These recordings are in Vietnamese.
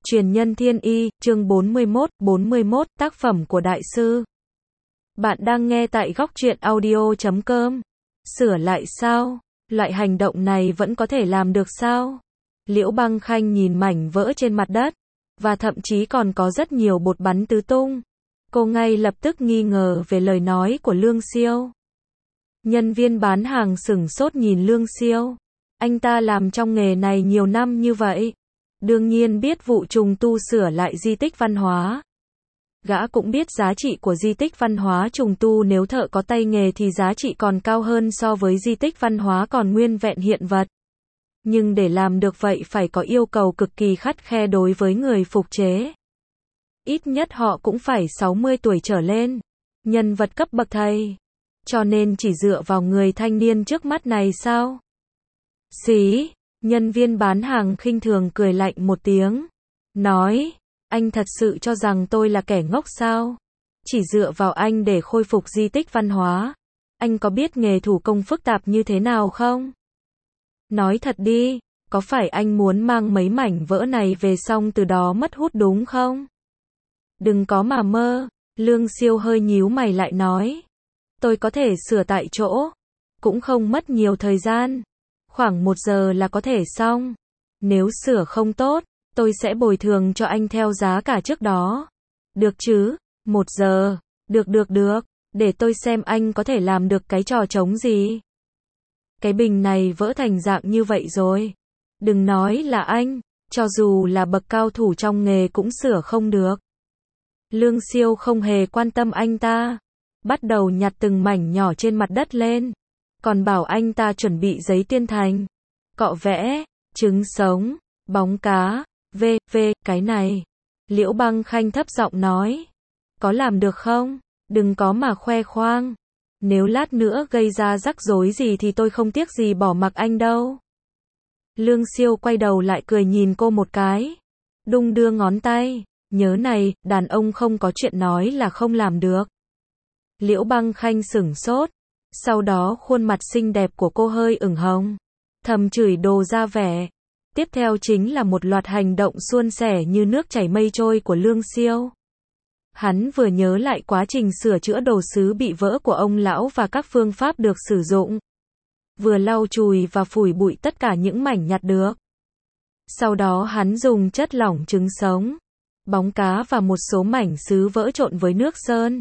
Truyền nhân thiên y, chương 41, tác phẩm của đại sư. Bạn đang nghe tại góc truyện audio.com. Sửa lại sao? Loại hành động này vẫn có thể làm được sao? Liễu Băng Khanh nhìn mảnh vỡ trên mặt đất, và thậm chí còn có rất nhiều bột bắn tứ tung. Cô ngay lập tức nghi ngờ về lời nói của Lương Siêu. Nhân viên bán hàng sửng sốt nhìn Lương Siêu. Anh ta làm trong nghề này nhiều năm như vậy, đương nhiên biết vụ trùng tu sửa lại di tích văn hóa. Gã cũng biết giá trị của di tích văn hóa trùng tu, nếu thợ có tay nghề thì giá trị còn cao hơn so với di tích văn hóa còn nguyên vẹn hiện vật. Nhưng để làm được vậy phải có yêu cầu cực kỳ khắt khe đối với người phục chế. Ít nhất họ cũng phải 60 tuổi trở lên, nhân vật cấp bậc thầy. Cho nên chỉ dựa vào người thanh niên trước mắt này sao? Xí, nhân viên bán hàng khinh thường cười lạnh một tiếng, nói, anh thật sự cho rằng tôi là kẻ ngốc sao? Chỉ dựa vào anh để khôi phục di tích văn hóa, anh có biết nghề thủ công phức tạp như thế nào không? Nói thật đi, có phải anh muốn mang mấy mảnh vỡ này về xong từ đó mất hút đúng không? Đừng có mà mơ. Lương Siêu hơi nhíu mày lại nói, tôi có thể sửa tại chỗ, cũng không mất nhiều thời gian. Khoảng 1 giờ là có thể xong. Nếu sửa không tốt, tôi sẽ bồi thường cho anh theo giá cả trước đó. Được chứ? 1 giờ. Được. Để tôi xem anh có thể làm được cái trò trống gì. Cái bình này vỡ thành dạng như vậy rồi. Đừng nói là anh, cho dù là bậc cao thủ trong nghề cũng sửa không được. Lương Siêu không hề quan tâm anh ta. Bắt đầu nhặt từng mảnh nhỏ trên mặt đất lên. Còn bảo anh ta chuẩn bị giấy tuyên thành, cọ vẽ, trứng sống, bóng cá, cái này. Liễu Băng Khanh thấp giọng nói, có làm được không? Đừng có mà khoe khoang. Nếu lát nữa gây ra rắc rối gì thì tôi không tiếc gì bỏ mặc anh đâu. Lương Siêu quay đầu lại cười nhìn cô một cái, đung đưa ngón tay, nhớ này, đàn ông không có chuyện nói là không làm được. Liễu Băng Khanh sửng sốt. Sau đó khuôn mặt xinh đẹp của cô hơi ửng hồng, thầm chửi đồ ra vẻ. Tiếp theo chính là một loạt hành động suôn sẻ như nước chảy mây trôi của Lương Siêu. Hắn vừa nhớ lại quá trình sửa chữa đồ sứ bị vỡ của ông lão và các phương pháp được sử dụng. Vừa lau chùi và phủi bụi tất cả những mảnh nhặt được. Sau đó hắn dùng chất lỏng trứng sống, bóng cá và một số mảnh sứ vỡ trộn với nước sơn.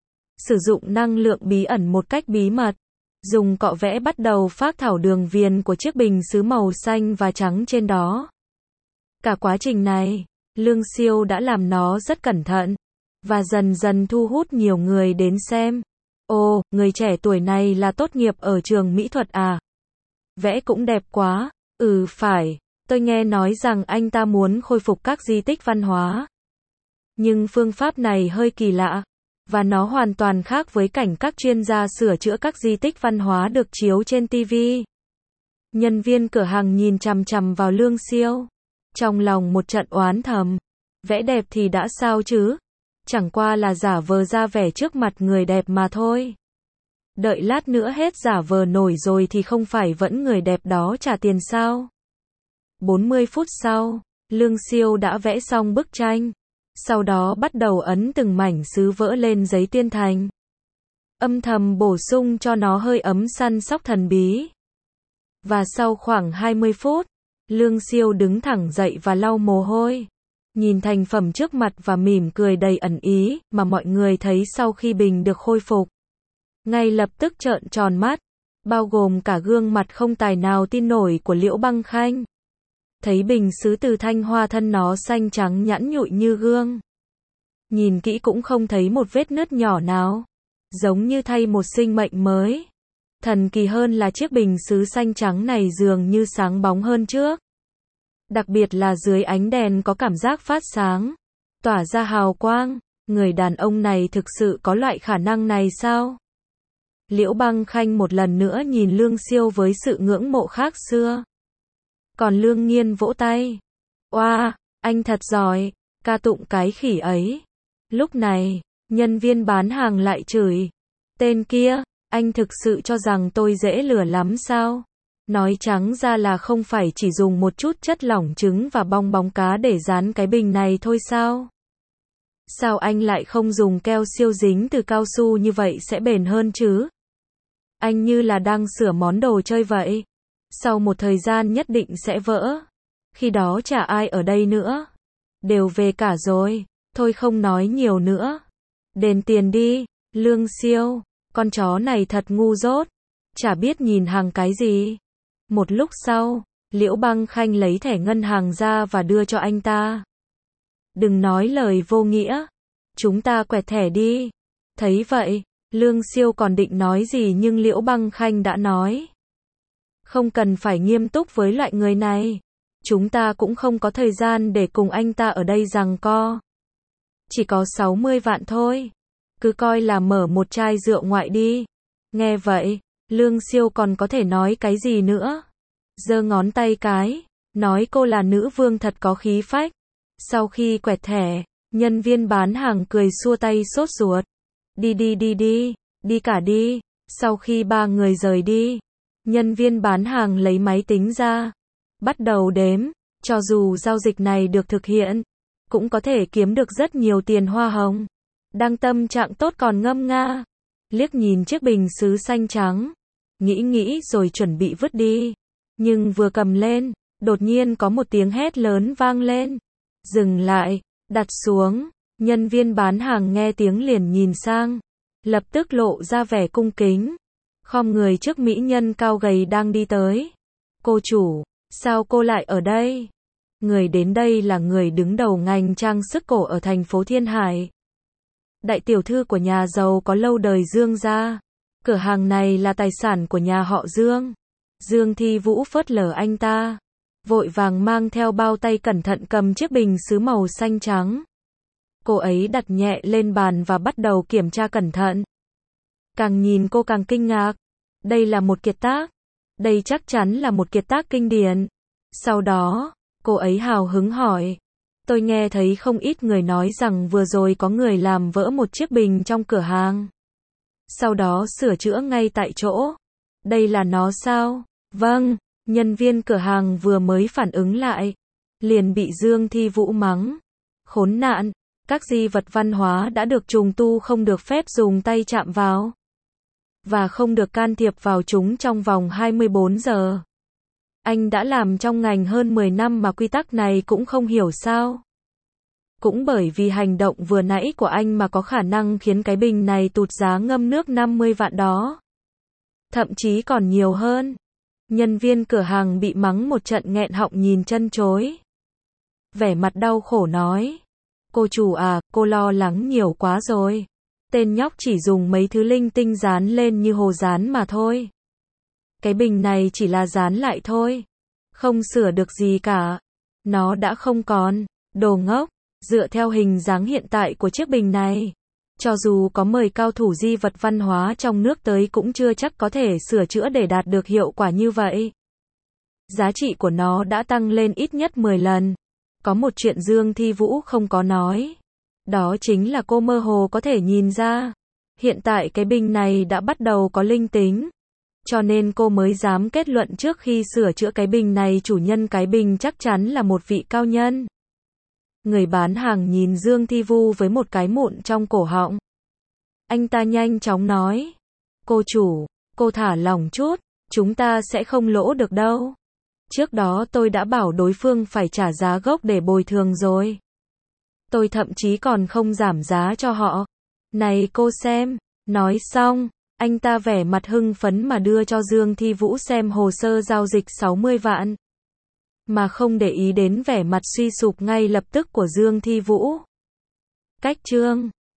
Sử dụng năng lượng bí ẩn một cách bí mật, dùng cọ vẽ bắt đầu phác thảo đường viền của chiếc bình sứ màu xanh và trắng trên đó. Cả quá trình này, Lương Siêu đã làm nó rất cẩn thận, và dần dần thu hút nhiều người đến xem. Ồ, người trẻ tuổi này là tốt nghiệp ở trường mỹ thuật à? Vẽ cũng đẹp quá. Ừ phải, tôi nghe nói rằng anh ta muốn khôi phục các di tích văn hóa. Nhưng phương pháp này hơi kỳ lạ. Và nó hoàn toàn khác với cảnh các chuyên gia sửa chữa các di tích văn hóa được chiếu trên TV. Nhân viên cửa hàng nhìn chằm chằm vào Lương Siêu, trong lòng một trận oán thầm. Vẽ đẹp thì đã sao chứ? Chẳng qua là giả vờ ra vẻ trước mặt người đẹp mà thôi. Đợi lát nữa hết giả vờ nổi rồi thì không phải vẫn người đẹp đó trả tiền sao? 40 phút sau, Lương Siêu đã vẽ xong bức tranh. Sau đó bắt đầu ấn từng mảnh sứ vỡ lên giấy tuyên thành. Âm thầm bổ sung cho nó hơi ấm săn sóc thần bí. Và sau khoảng 20 phút, Lương Siêu đứng thẳng dậy và lau mồ hôi. Nhìn thành phẩm trước mặt và mỉm cười đầy ẩn ý, mà mọi người thấy sau khi bình được khôi phục. Ngay lập tức trợn tròn mắt, bao gồm cả gương mặt không tài nào tin nổi của Liễu Băng Khanh. Thấy bình sứ từ Thanh Hoa thân nó xanh trắng nhẵn nhụi như gương. Nhìn kỹ cũng không thấy một vết nứt nhỏ nào. Giống như thay một sinh mệnh mới. Thần kỳ hơn là chiếc bình sứ xanh trắng này dường như sáng bóng hơn trước. Đặc biệt là dưới ánh đèn có cảm giác phát sáng, tỏa ra hào quang. Người đàn ông này thực sự có loại khả năng này sao? Liễu Băng Khanh một lần nữa nhìn Lương Siêu với sự ngưỡng mộ khác xưa. Còn Lương Nghiên vỗ tay. Oa, anh thật giỏi, ca tụng cái khỉ ấy. Lúc này, nhân viên bán hàng lại chửi. Tên kia, anh thực sự cho rằng tôi dễ lừa lắm sao? Nói trắng ra là không phải chỉ dùng một chút chất lỏng trứng và bong bóng cá để dán cái bình này thôi sao? Sao anh lại không dùng keo siêu dính từ cao su như vậy sẽ bền hơn chứ? Anh như là đang sửa món đồ chơi vậy. Sau một thời gian nhất định sẽ vỡ. Khi đó chả ai ở đây nữa. Đều về cả rồi. Thôi không nói nhiều nữa. Đền tiền đi, Lương Siêu. Con chó này thật ngu dốt. Chả biết nhìn hàng cái gì. Một lúc sau, Liễu Băng Khanh lấy thẻ ngân hàng ra và đưa cho anh ta. Đừng nói lời vô nghĩa. Chúng ta quẹt thẻ đi. Thấy vậy, Lương Siêu còn định nói gì nhưng Liễu Băng Khanh đã nói. Không cần phải nghiêm túc với loại người này. Chúng ta cũng không có thời gian để cùng anh ta ở đây giằng co. Chỉ có 60 vạn thôi. Cứ coi là mở một chai rượu ngoại đi. Nghe vậy, Lương Siêu còn có thể nói cái gì nữa. Giơ ngón tay cái, nói cô là nữ vương thật có khí phách. Sau khi quẹt thẻ, nhân viên bán hàng cười xua tay sốt ruột. Đi cả đi. Sau khi ba người rời đi, nhân viên bán hàng lấy máy tính ra, bắt đầu đếm, cho dù giao dịch này được thực hiện, cũng có thể kiếm được rất nhiều tiền hoa hồng. Đang tâm trạng tốt còn ngâm nga, liếc nhìn chiếc bình sứ xanh trắng, nghĩ rồi chuẩn bị vứt đi. Nhưng vừa cầm lên, đột nhiên có một tiếng hét lớn vang lên. Dừng lại, đặt xuống. Nhân viên bán hàng nghe tiếng liền nhìn sang, lập tức lộ ra vẻ cung kính, khom người trước mỹ nhân cao gầy đang đi tới. Cô chủ, sao cô lại ở đây? Người đến đây là người đứng đầu ngành trang sức cổ ở thành phố Thiên Hải. Đại tiểu thư của nhà giàu có lâu đời Dương gia. Cửa hàng này là tài sản của nhà họ Dương. Dương Thi Vũ phớt lờ anh ta, vội vàng mang theo bao tay cẩn thận cầm chiếc bình sứ màu xanh trắng. Cô ấy đặt nhẹ lên bàn và bắt đầu kiểm tra cẩn thận. Càng nhìn cô càng kinh ngạc. Đây là một kiệt tác. Đây chắc chắn là một kiệt tác kinh điển. Sau đó, cô ấy hào hứng hỏi. Tôi nghe thấy không ít người nói rằng vừa rồi có người làm vỡ một chiếc bình trong cửa hàng. Sau đó sửa chữa ngay tại chỗ. Đây là nó sao? Vâng, nhân viên cửa hàng vừa mới phản ứng lại, liền bị Dương Thi Vũ mắng. Khốn nạn, các di vật văn hóa đã được trùng tu không được phép dùng tay chạm vào. Và không được can thiệp vào chúng trong vòng 24 giờ. Anh đã làm trong ngành hơn 10 năm mà quy tắc này cũng không hiểu sao? Cũng bởi vì hành động vừa nãy của anh mà có khả năng khiến cái bình này tụt giá ngâm nước 50 vạn đó. Thậm chí còn nhiều hơn. Nhân viên cửa hàng bị mắng một trận nghẹn họng nhìn chân chối. Vẻ mặt đau khổ nói. Cô chủ à, cô lo lắng nhiều quá rồi. Tên nhóc chỉ dùng mấy thứ linh tinh dán lên như hồ dán mà thôi. Cái bình này chỉ là dán lại thôi. Không sửa được gì cả. Nó đã không còn. Đồ ngốc. Dựa theo hình dáng hiện tại của chiếc bình này, cho dù có mời cao thủ di vật văn hóa trong nước tới cũng chưa chắc có thể sửa chữa để đạt được hiệu quả như vậy. Giá trị của nó đã tăng lên ít nhất 10 lần. Có một chuyện Dương Thi Vũ không có nói. Đó chính là cô mơ hồ có thể nhìn ra. Hiện tại cái bình này đã bắt đầu có linh tính. Cho nên cô mới dám kết luận trước khi sửa chữa cái bình này chủ nhân cái bình chắc chắn là một vị cao nhân. Người bán hàng nhìn Dương Thi Vu với một cái mụn trong cổ họng. Anh ta nhanh chóng nói. Cô chủ, cô thả lỏng chút, chúng ta sẽ không lỗ được đâu. Trước đó tôi đã bảo đối phương phải trả giá gốc để bồi thường rồi. Tôi thậm chí còn không giảm giá cho họ. Này cô xem. Nói xong, anh ta vẻ mặt hưng phấn mà đưa cho Dương Thi Vũ xem hồ sơ giao dịch 60 vạn. Mà không để ý đến vẻ mặt suy sụp ngay lập tức của Dương Thi Vũ. Cách chương